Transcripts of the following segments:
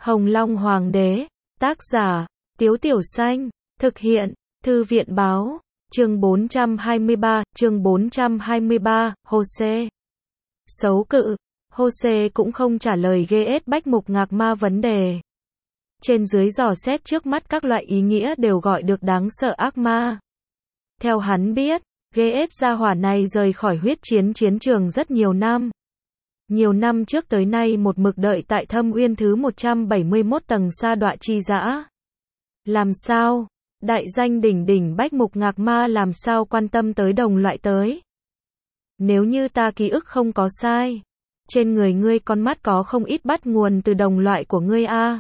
Hồng Long Hoàng đế, tác giả, Tiếu Tiểu Xanh, thực hiện, Thư viện báo, chương 423, Hosea. Xấu cự, Hosea cũng không trả lời GS Bách Mục Ngạc Ma vấn đề. Trên dưới dò xét trước mắt các loại ý nghĩa đều gọi được đáng sợ ác ma. Theo hắn biết, GS gia hỏa này rời khỏi huyết chiến chiến trường rất nhiều năm. Nhiều năm trước tới nay một mực đợi tại Thâm Uyên thứ 171 tầng sa đọa chi dã. Làm sao? Đại danh đỉnh đỉnh Bách Mục Ngạc Ma làm sao quan tâm tới đồng loại tới? Nếu như ta ký ức không có sai, trên người ngươi con mắt có không ít bắt nguồn từ đồng loại của ngươi a.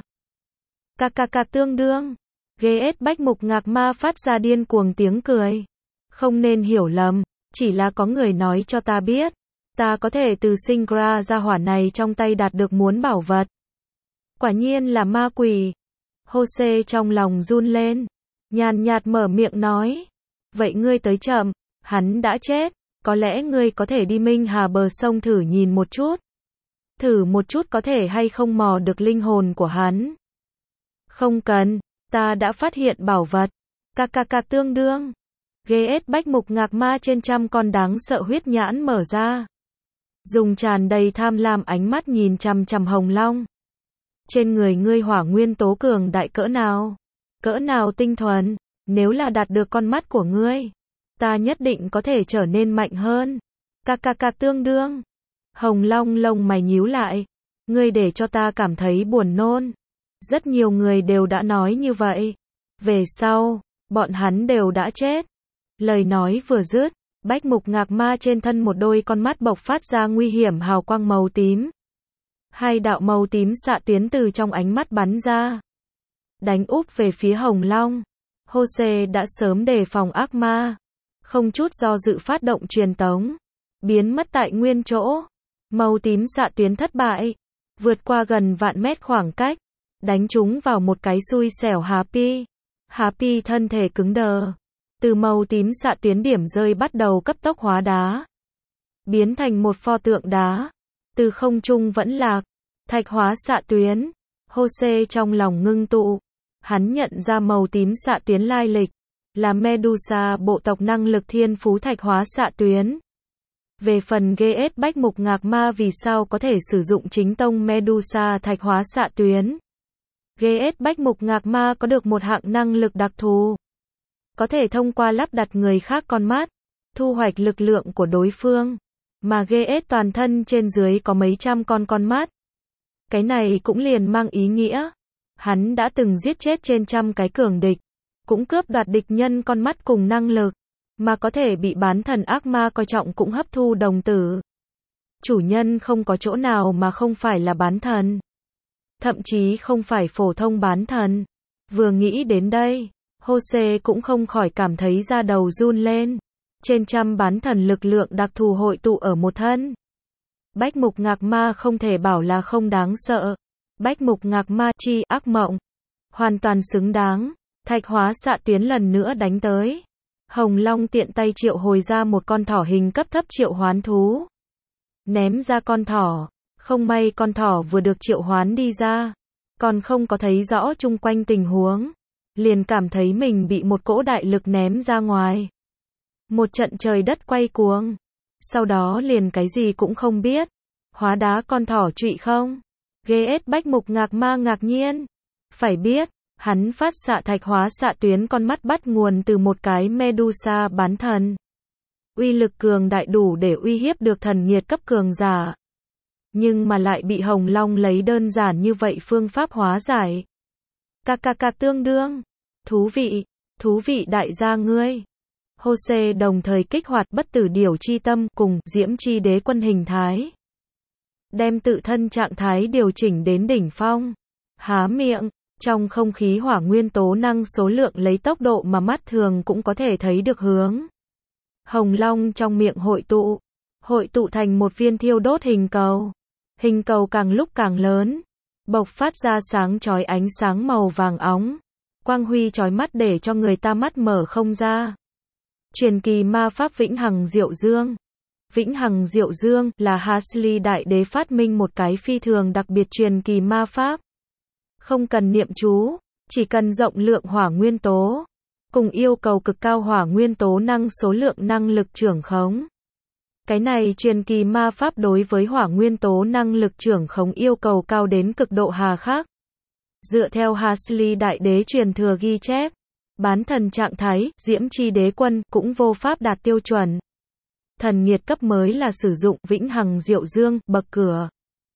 Tương đương. GS Bách Mục Ngạc Ma phát ra điên cuồng tiếng cười. Không nên hiểu lầm, chỉ là có người nói cho ta biết, ta có thể từ Singra gia hỏa này trong tay đạt được muốn bảo vật. Quả nhiên là ma quỷ. Hosea trong lòng run lên, nhàn nhạt mở miệng nói, vậy ngươi tới chậm, hắn đã chết, có lẽ ngươi có thể đi Minh Hà bờ sông thử nhìn một chút. Thử một chút có thể hay không mò được linh hồn của hắn. Không cần, ta đã phát hiện bảo vật. Tương đương. GS Bách Mục Ngạc Ma trên trăm con đáng sợ huyết nhãn mở ra. Dùng tràn đầy tham lam ánh mắt nhìn chằm chằm Hồng Long. Trên người ngươi hỏa nguyên tố cường đại cỡ nào? Cỡ nào tinh thuần? Nếu là đạt được con mắt của ngươi, ta nhất định có thể trở nên mạnh hơn. Tương đương. Hồng Long lông mày nhíu lại. Ngươi để cho ta cảm thấy buồn nôn. Rất nhiều người đều đã nói như vậy. Về sau, bọn hắn đều đã chết. Lời nói vừa dứt, Bách Mục Ngạc Ma trên thân một đôi con mắt bộc phát ra nguy hiểm hào quang màu tím. Hai đạo màu tím xạ tuyến từ trong ánh mắt bắn ra, đánh úp về phía Hồng Long. Hosea đã sớm đề phòng ác ma, không chút do dự phát động truyền tống, biến mất tại nguyên chỗ. Màu tím xạ tuyến thất bại, vượt qua gần vạn mét khoảng cách, đánh trúng vào một cái xui xẻo Happy. Happy thân thể cứng đờ. Từ màu tím xạ tuyến điểm rơi bắt đầu cấp tốc hóa đá, biến thành một pho tượng đá, từ không trung vẫn lạc. Thạch hóa xạ tuyến. Hosea trong lòng ngưng tụ, hắn nhận ra màu tím xạ tuyến lai lịch, là Medusa bộ tộc năng lực thiên phú thạch hóa xạ tuyến. Về phần GS Bách Mục Ngạc Ma vì sao có thể sử dụng chính tông Medusa thạch hóa xạ tuyến? GS Bách Mục Ngạc Ma có được một hạng năng lực đặc thù, có thể thông qua lắp đặt người khác con mắt, thu hoạch lực lượng của đối phương, mà GS toàn thân trên dưới có mấy trăm con mắt. Cái này cũng liền mang ý nghĩa, hắn đã từng giết chết trên trăm cái cường địch, cũng cướp đoạt địch nhân con mắt cùng năng lực, mà có thể bị bán thần ác ma coi trọng cũng hấp thu đồng tử. Chủ nhân không có chỗ nào mà không phải là bán thần. Thậm chí không phải phổ thông bán thần. Vừa nghĩ đến đây, Hosea cũng không khỏi cảm thấy da đầu run lên. Trên trăm bán thần lực lượng đặc thù hội tụ ở một thân. Bách Mục Ngạc Ma không thể bảo là không đáng sợ. Bách Mục Ngạc Ma chi ác mộng. Hoàn toàn xứng đáng. Thạch hóa xạ tuyến lần nữa đánh tới. Hồng Long tiện tay triệu hồi ra một con thỏ hình cấp thấp triệu hoán thú. Ném ra con thỏ. Không may con thỏ vừa được triệu hoán đi ra, còn không có thấy rõ chung quanh tình huống, liền cảm thấy mình bị một cỗ đại lực ném ra ngoài. Một trận trời đất quay cuồng, sau đó liền cái gì cũng không biết, hóa đá con thỏ trụy không. GS Bách Mục Ngạc Ma ngạc nhiên, phải biết, hắn phát xạ thạch hóa xạ tuyến con mắt bắt nguồn từ một cái Medusa bán thần. Uy lực cường đại đủ để uy hiếp được thần nhiệt cấp cường giả. Nhưng mà lại bị Hồng Long lấy đơn giản như vậy phương pháp hóa giải. Tương đương. Thú vị đại gia ngươi. Hosea đồng thời kích hoạt bất tử điểu chi tâm cùng diễm chi đế quân hình thái. Đem tự thân trạng thái điều chỉnh đến đỉnh phong. Há miệng, trong không khí hỏa nguyên tố năng số lượng lấy tốc độ mà mắt thường cũng có thể thấy được hướng. Hồng Long trong miệng hội tụ thành một viên thiêu đốt hình cầu. Hình cầu càng lúc càng lớn, bộc phát ra sáng chói ánh sáng màu vàng óng, quang huy chói mắt để cho người ta mắt mở không ra. Truyền kỳ ma pháp Vĩnh Hằng Diệu Dương. Vĩnh Hằng Diệu Dương là Hasley đại đế phát minh một cái phi thường đặc biệt truyền kỳ ma pháp. Không cần niệm chú, chỉ cần rộng lượng hỏa nguyên tố, cùng yêu cầu cực cao hỏa nguyên tố năng số lượng năng lực trưởng khống. Cái này truyền kỳ ma pháp đối với hỏa nguyên tố năng lực trưởng khống yêu cầu cao đến cực độ hà khắc. Dựa theo Hasley đại đế truyền thừa ghi chép, bán thần trạng thái, diễm chi đế quân, cũng vô pháp đạt tiêu chuẩn. Thần nhiệt cấp mới là sử dụng vĩnh hằng diệu dương, bậc cửa.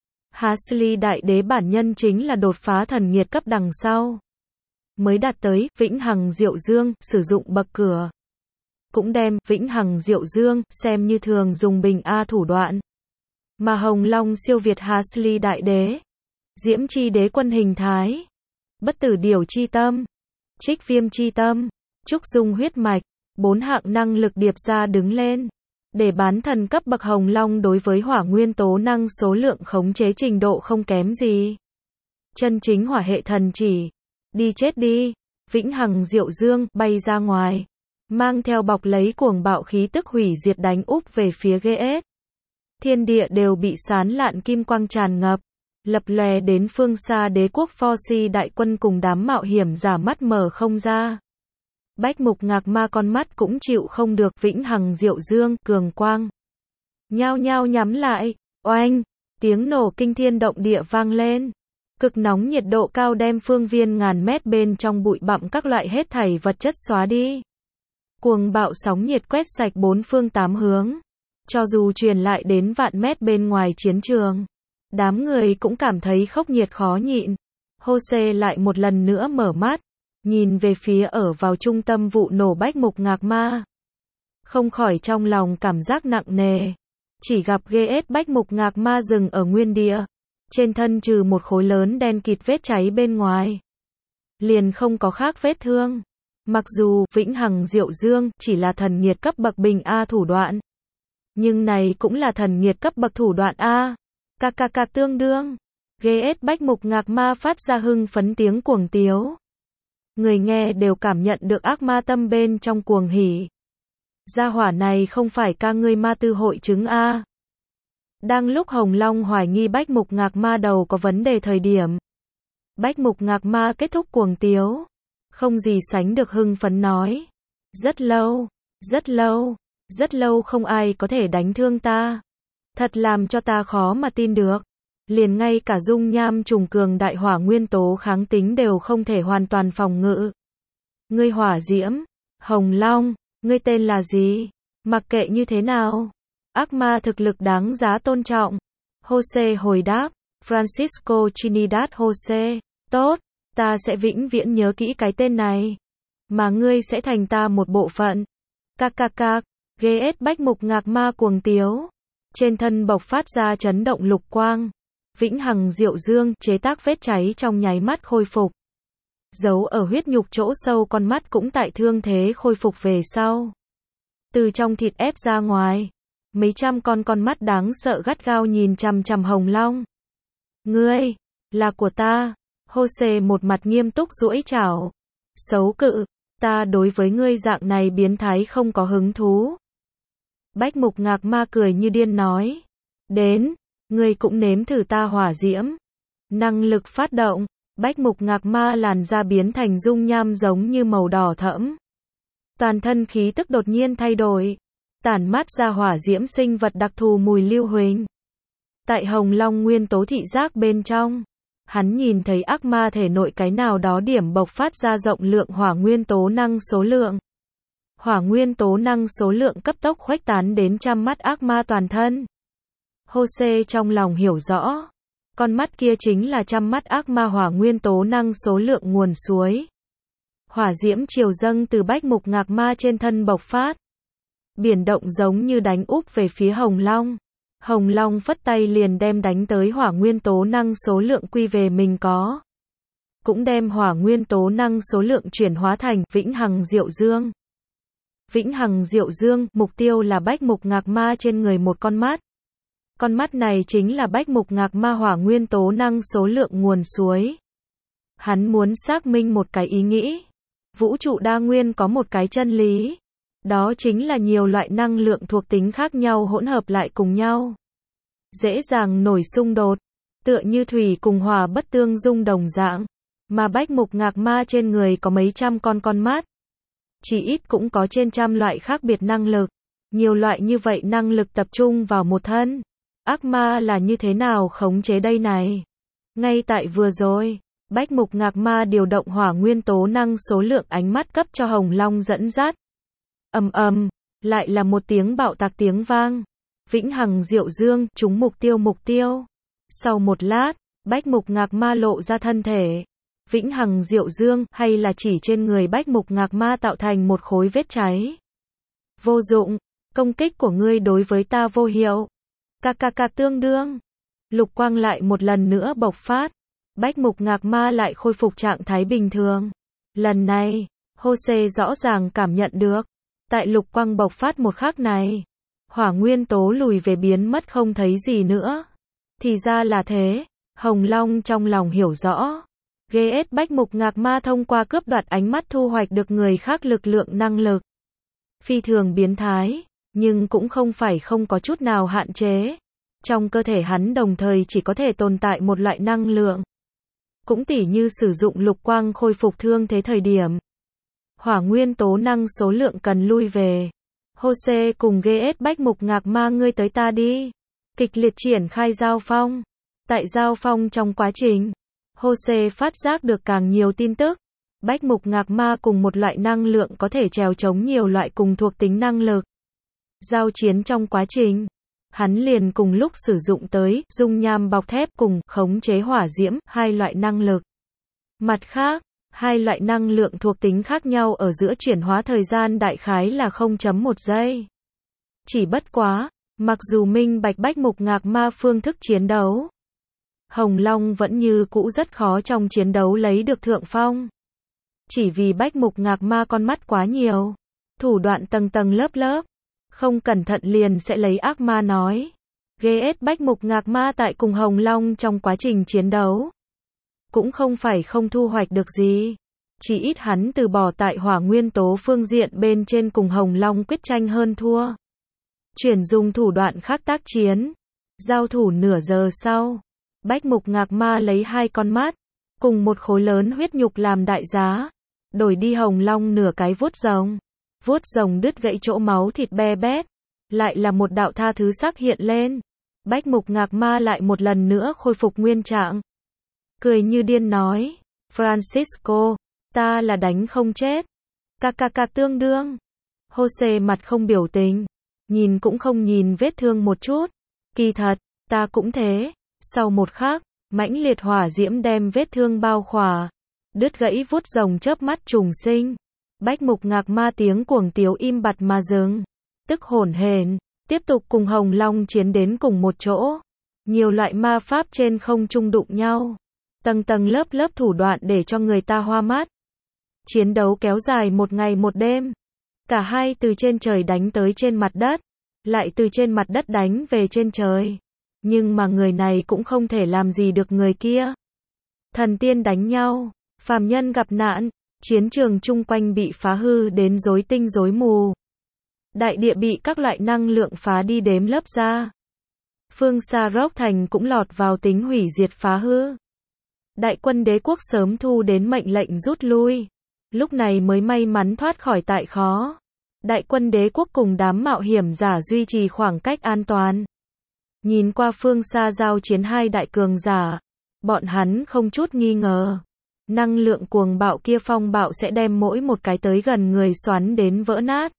Hasley đại đế bản nhân chính là đột phá thần nhiệt cấp đằng sau, mới đạt tới vĩnh hằng diệu dương, sử dụng bậc cửa. Cũng đem vĩnh hằng diệu dương xem như thường dùng bình A thủ đoạn. Mà Hồng Long siêu việt Hasley đại đế, diễm chi đế quân hình thái, bất tử điều chi tâm, trích viêm chi tâm, trúc dung huyết mạch, 4 hạng năng lực điệp ra đứng lên. Để bán thần cấp bậc Hồng Long đối với hỏa nguyên tố năng số lượng khống chế trình độ không kém gì. Chân chính hỏa hệ thần chỉ. Đi chết đi. Vĩnh hằng diệu dương bay ra ngoài, mang theo bọc lấy cuồng bạo khí tức hủy diệt đánh úp về phía GS. Thiên địa đều bị sán lạn kim quang tràn ngập, lập lòe đến phương xa đế quốc Forci đại quân cùng đám mạo hiểm giả mắt mở không ra. Bách mục ngạc ma con mắt cũng chịu không được vĩnh hằng diệu dương, cường quang. Nhao nhao nhắm lại, oanh, tiếng nổ kinh thiên động địa vang lên. Cực nóng nhiệt độ cao đem phương viên ngàn mét bên trong bụi bặm các loại hết thảy vật chất xóa đi. Cuồng bạo sóng nhiệt quét sạch bốn phương tám hướng. Cho dù truyền lại đến vạn mét bên ngoài chiến trường, đám người cũng cảm thấy khốc nhiệt khó nhịn. Jose lại một lần nữa mở mắt, nhìn về phía ở vào trung tâm vụ nổ bách mục ngạc ma. Không khỏi trong lòng cảm giác nặng nề. Chỉ gặp GS bách mục ngạc ma dừng ở nguyên địa. Trên thân trừ một khối lớn đen kịt vết cháy bên ngoài, liền không có khác vết thương. Mặc dù vĩnh hằng diệu dương chỉ là thần nhiệt cấp bậc bình A thủ đoạn, nhưng này cũng là thần nhiệt cấp bậc thủ đoạn A. Cạc tương đương. GS bách mục ngạc ma phát ra hưng phấn tiếng cuồng tiếu. Người nghe đều cảm nhận được ác ma tâm bên trong cuồng hỉ. Gia hỏa này không phải ca ngươi ma tư hội chứng A. Đang lúc Hồng Long hoài nghi bách mục ngạc ma đầu có vấn đề thời điểm, bách mục ngạc ma kết thúc cuồng tiếu, không gì sánh được hưng phấn nói. Rất lâu, rất lâu, rất lâu không ai có thể đánh thương ta. Thật làm cho ta khó mà tin được. Liền ngay cả dung nham trùng cường đại hỏa nguyên tố kháng tính đều không thể hoàn toàn phòng ngự. Ngươi hỏa diễm, Hồng Long, ngươi tên là gì? Mặc kệ như thế nào, ác ma thực lực đáng giá tôn trọng. Jose hồi đáp, Francisco Trinidad Jose, tốt, ta sẽ vĩnh viễn nhớ kỹ cái tên này. Mà ngươi sẽ thành ta một bộ phận. Cạc, GS bách mục ngạc ma cuồng tiếu. Trên thân bộc phát ra chấn động lục quang. Vĩnh hằng diệu dương chế tác vết cháy trong nháy mắt khôi phục. Giấu ở huyết nhục chỗ sâu con mắt cũng tại thương thế khôi phục về sau. Từ trong thịt ép ra ngoài, mấy trăm con mắt đáng sợ gắt gao nhìn chằm chằm Hồng Long. Ngươi, là của ta. Jose một mặt nghiêm túc duỗi chảo. Xấu cự, ta đối với ngươi dạng này biến thái không có hứng thú. Bách mục ngạc ma cười như điên nói. Đến, ngươi cũng nếm thử ta hỏa diễm. Năng lực phát động, bách mục ngạc ma làn da biến thành dung nham giống như màu đỏ thẫm. Toàn thân khí tức đột nhiên thay đổi, tản mát ra hỏa diễm sinh vật đặc thù mùi lưu huỳnh. Tại Hồng Long nguyên tố thị giác bên trong, hắn nhìn thấy ác ma thể nội cái nào đó điểm bộc phát ra rộng lượng hỏa nguyên tố năng số lượng. Hỏa nguyên tố năng số lượng cấp tốc khuếch tán đến trăm mắt ác ma toàn thân. Jose trong lòng hiểu rõ, con mắt kia chính là trăm mắt ác ma hỏa nguyên tố năng số lượng nguồn suối. Hỏa diễm chiều dâng từ bách mục ngạc ma trên thân bộc phát. Biển động giống như đánh úp về phía Hồng Long. Hồng Long phất tay liền đem đánh tới hỏa nguyên tố năng số lượng quy về mình có. Cũng đem hỏa nguyên tố năng số lượng chuyển hóa thành vĩnh hằng diệu dương. Vĩnh hằng diệu dương, mục tiêu là bách mục ngạc ma trên người một con mắt. Con mắt này chính là bách mục ngạc ma hỏa nguyên tố năng số lượng nguồn suối. Hắn muốn xác minh một cái ý nghĩ. Vũ trụ đa nguyên có một cái chân lý. Đó chính là nhiều loại năng lượng thuộc tính khác nhau hỗn hợp lại cùng nhau. Dễ dàng nổi xung đột. Tựa như thủy cùng hỏa bất tương dung đồng dạng. Mà Bách Mục Ngạc Ma trên người có mấy trăm con mắt. Chỉ ít cũng có trên trăm loại khác biệt năng lực. Nhiều loại như vậy năng lực tập trung vào một thân. Ác ma là như thế nào khống chế đây này? Ngay tại vừa rồi, Bách Mục Ngạc Ma điều động hỏa nguyên tố năng số lượng ánh mắt cấp cho Hồng Long dẫn dắt. Ầm ầm, lại là một tiếng bạo tạc tiếng vang. Vĩnh Hằng Diệu Dương, trúng mục tiêu. Sau một lát, Bách Mục Ngạc Ma lộ ra thân thể. Vĩnh Hằng Diệu Dương, hay là chỉ trên người Bách Mục Ngạc Ma tạo thành một khối vết cháy. Vô dụng, công kích của ngươi đối với ta vô hiệu. Tương đương. Lục quang lại một lần nữa bộc phát. Bách Mục Ngạc Ma lại khôi phục trạng thái bình thường. Lần này, Jose rõ ràng cảm nhận được. Tại lục quang bộc phát một khắc này, hỏa nguyên tố lùi về biến mất không thấy gì nữa. Thì ra là thế, Hồng Long trong lòng hiểu rõ. GS Bách Mục Ngạc Ma thông qua cướp đoạt ánh mắt thu hoạch được người khác lực lượng năng lực. Phi thường biến thái, nhưng cũng không phải không có chút nào hạn chế. Trong cơ thể hắn đồng thời chỉ có thể tồn tại một loại năng lượng. Cũng tỉ như sử dụng lục quang khôi phục thương thế thời điểm. Hỏa nguyên tố năng số lượng cần lui về. Jose cùng GS Bách Mục Ngạc Ma ngươi tới ta đi. Kịch liệt triển khai giao phong. Tại giao phong trong quá trình, Jose phát giác được càng nhiều tin tức. Bách Mục Ngạc Ma cùng một loại năng lượng có thể chèo chống nhiều loại cùng thuộc tính năng lực. Giao chiến trong quá trình, hắn liền cùng lúc sử dụng tới dung nham bọc thép cùng khống chế hỏa diễm, hai loại năng lực. Mặt khác, hai loại năng lượng thuộc tính khác nhau ở giữa chuyển hóa thời gian đại khái là 0.1 giây. Chỉ bất quá, mặc dù minh bạch Bách Mục Ngạc Ma phương thức chiến đấu, Hồng Long vẫn như cũ rất khó trong chiến đấu lấy được thượng phong. Chỉ vì Bách Mục Ngạc Ma con mắt quá nhiều, thủ đoạn tầng tầng lớp lớp, không cẩn thận liền sẽ lấy ác ma nói. GS Bách Mục Ngạc Ma tại cùng Hồng Long trong quá trình chiến đấu, cũng không phải không thu hoạch được gì. Chỉ ít hắn từ bỏ tại hỏa nguyên tố phương diện bên trên cùng Hồng Long quyết tranh hơn thua. Chuyển dùng thủ đoạn khác tác chiến. Giao thủ nửa giờ sau, Bách Mục Ngạc Ma lấy hai con mắt, cùng một khối lớn huyết nhục làm đại giá, đổi đi Hồng Long nửa cái vuốt rồng. Vuốt rồng đứt gãy chỗ máu thịt be bét, lại là một đạo tha thứ sắc hiện lên. Bách Mục Ngạc Ma lại một lần nữa khôi phục nguyên trạng. Cười như điên nói, Francisco, ta là đánh không chết. Tương đương. Jose mặt không biểu tình, nhìn cũng không nhìn vết thương một chút. Kỳ thật, ta cũng thế. Sau một khắc, mãnh liệt hỏa diễm đem vết thương bao khỏa. Đứt gãy vuốt rồng chớp mắt trùng sinh. Bách Mục Ngạc Ma tiếng cuồng tiếu im bặt mà dừng. Tức hổn hển, tiếp tục cùng Hồng Long chiến đến cùng một chỗ. Nhiều loại ma pháp trên không trung đụng nhau. Tầng tầng lớp lớp thủ đoạn để cho người ta hoa mắt. Chiến đấu kéo dài một ngày một đêm. Cả hai từ trên trời đánh tới trên mặt đất, lại từ trên mặt đất đánh về trên trời. Nhưng mà người này cũng không thể làm gì được người kia. Thần tiên đánh nhau, phàm nhân gặp nạn, chiến trường chung quanh bị phá hư đến rối tinh rối mù. Đại địa bị các loại năng lượng phá đi đếm lớp ra. Phương xa Rock Thành cũng lọt vào tính hủy diệt phá hư. Đại quân đế quốc sớm thu đến mệnh lệnh rút lui. Lúc này mới may mắn thoát khỏi tại khó. Đại quân đế quốc cùng đám mạo hiểm giả duy trì khoảng cách an toàn. Nhìn qua phương xa giao chiến hai đại cường giả, bọn hắn không chút nghi ngờ. Năng lượng cuồng bạo kia phong bạo sẽ đem mỗi một cái tới gần người xoắn đến vỡ nát.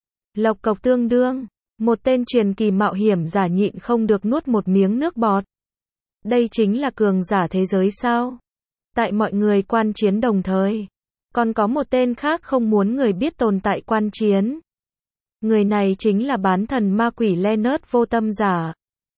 Lộc cộc tương đương, một tên truyền kỳ mạo hiểm giả nhịn không được nuốt một miếng nước bọt. Đây chính là cường giả thế giới sao? Tại mọi người quan chiến đồng thời, còn có một tên khác không muốn người biết tồn tại quan chiến. Người này chính là bán thần ma quỷ Leonard vô tâm giả.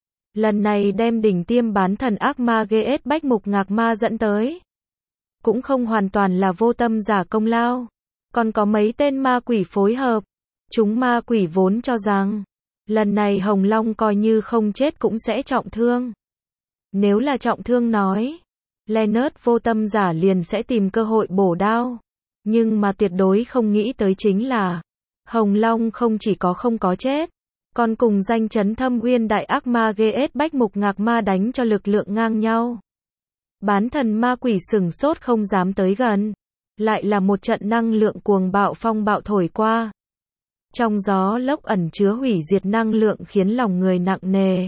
Lần này đem đỉnh tiêm bán thần ác ma GS Bách Mục Ngạc Ma dẫn tới. Cũng không hoàn toàn là vô tâm giả công lao. Còn có mấy tên ma quỷ phối hợp. Chúng ma quỷ vốn cho rằng, lần này Hồng Long coi như không chết cũng sẽ trọng thương. Nếu là trọng thương nói, Leonard vô tâm giả liền sẽ tìm cơ hội bổ đao. Nhưng mà tuyệt đối không nghĩ tới chính là, Hồng Long không chỉ có không có chết, còn cùng danh chấn thâm uyên đại ác ma GS Bách Mục Ngạc Ma đánh cho lực lượng ngang nhau. Bán thần ma quỷ sửng sốt không dám tới gần. Lại là một trận năng lượng cuồng bạo phong bạo thổi qua. Trong gió lốc ẩn chứa hủy diệt năng lượng khiến lòng người nặng nề.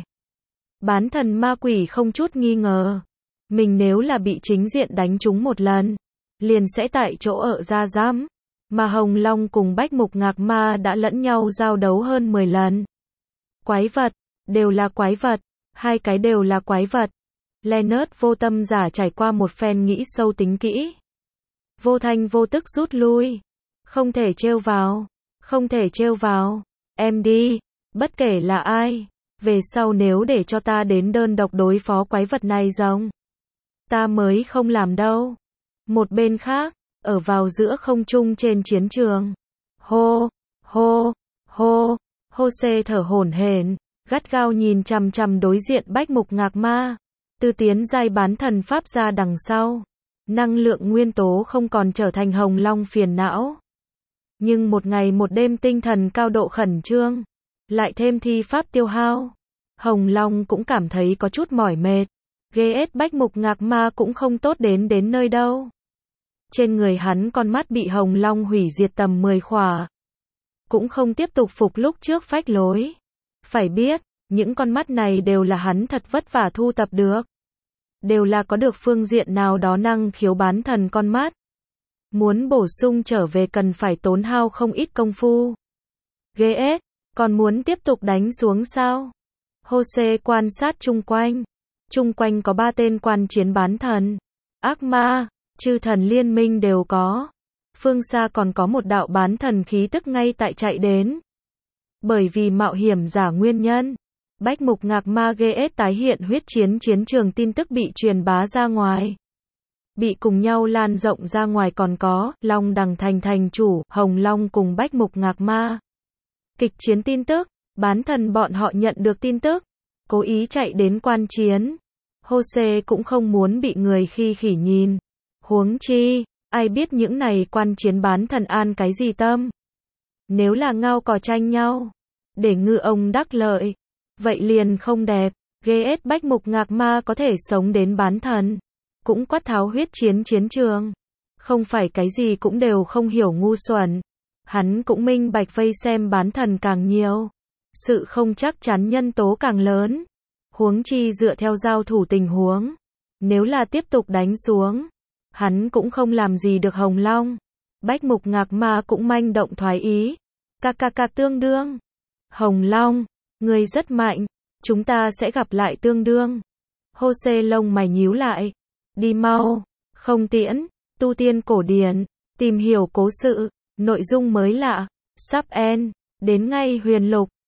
Bán thần ma quỷ không chút nghi ngờ. Mình nếu là bị chính diện đánh trúng một lần, liền sẽ tại chỗ ở ra giám. Mà Hồng Long cùng Bách Mục Ngạc Ma đã lẫn nhau giao đấu hơn 10 lần. Quái vật, đều là quái vật, hai cái đều là quái vật. Leonard vô tâm giả trải qua một phen nghĩ sâu tính kỹ. Vô thanh vô tức rút lui. Không thể trêu vào, không thể trêu vào. Em đi, bất kể là ai. Về sau nếu để cho ta đến đơn độc đối phó quái vật này rồng, ta mới không làm đâu. Một bên khác, ở vào giữa không trung trên chiến trường. Hô, hô, hô, Jose thở hổn hển, gắt gao nhìn chằm chằm đối diện Bách Mục Ngạc Ma. Từ tiến giai bán thần pháp ra đằng sau, năng lượng nguyên tố không còn trở thành Hồng Long phiền não. Nhưng một ngày một đêm tinh thần cao độ khẩn trương, lại thêm thi pháp tiêu hao, Hồng Long cũng cảm thấy có chút mỏi mệt. GS Bách Mục Ngạc Ma cũng không tốt đến nơi đâu. Trên người hắn con mắt bị Hồng Long hủy diệt tầm 10 khỏa. Cũng không tiếp tục phục lúc trước phách lối. Phải biết, những con mắt này đều là hắn thật vất vả thu tập được. Đều là có được phương diện nào đó năng khiếu bán thần con mắt. Muốn bổ sung trở về cần phải tốn hao không ít công phu. GS, còn muốn tiếp tục đánh xuống sao? Jose quan sát chung quanh. Chung quanh có 3 tên quan chiến bán thần. Ác ma, chư thần liên minh đều có. Phương xa còn có một đạo bán thần khí tức ngay tại chạy đến. Bởi vì mạo hiểm giả nguyên nhân, Bách Mục Ngạc Ma GS tái hiện huyết chiến chiến trường tin tức bị truyền bá ra ngoài. Bị cùng nhau lan rộng ra ngoài còn có Long Đằng Thành thành chủ, Hồng Long cùng Bách Mục Ngạc Ma. Kịch chiến tin tức, bán thần bọn họ nhận được tin tức, cố ý chạy đến quan chiến. Jose cũng không muốn bị người khi khỉ nhìn. Huống chi, ai biết những này quan chiến bán thần an cái gì tâm. Nếu là ngao cò tranh nhau, để ngư ông đắc lợi, vậy liền không đẹp. GS Bách Mục Ngạc Ma có thể sống đến bán thần, cũng quát tháo huyết chiến chiến trường. Không phải cái gì cũng đều không hiểu ngu xuẩn. Hắn cũng minh bạch vây xem bán thần càng nhiều, sự không chắc chắn nhân tố càng lớn. Huống chi dựa theo giao thủ tình huống, nếu là tiếp tục đánh xuống, hắn cũng không làm gì được Hồng Long. Bách Mục Ngạc Ma cũng manh động thoái ý. Tương đương. Hồng Long, ngươi rất mạnh, chúng ta sẽ gặp lại tương đương. Jose lông mày nhíu lại. Đi mau, không tiễn, tu tiên cổ điển, tìm hiểu cố sự, nội dung mới lạ, sub end, đến ngay huyền lục.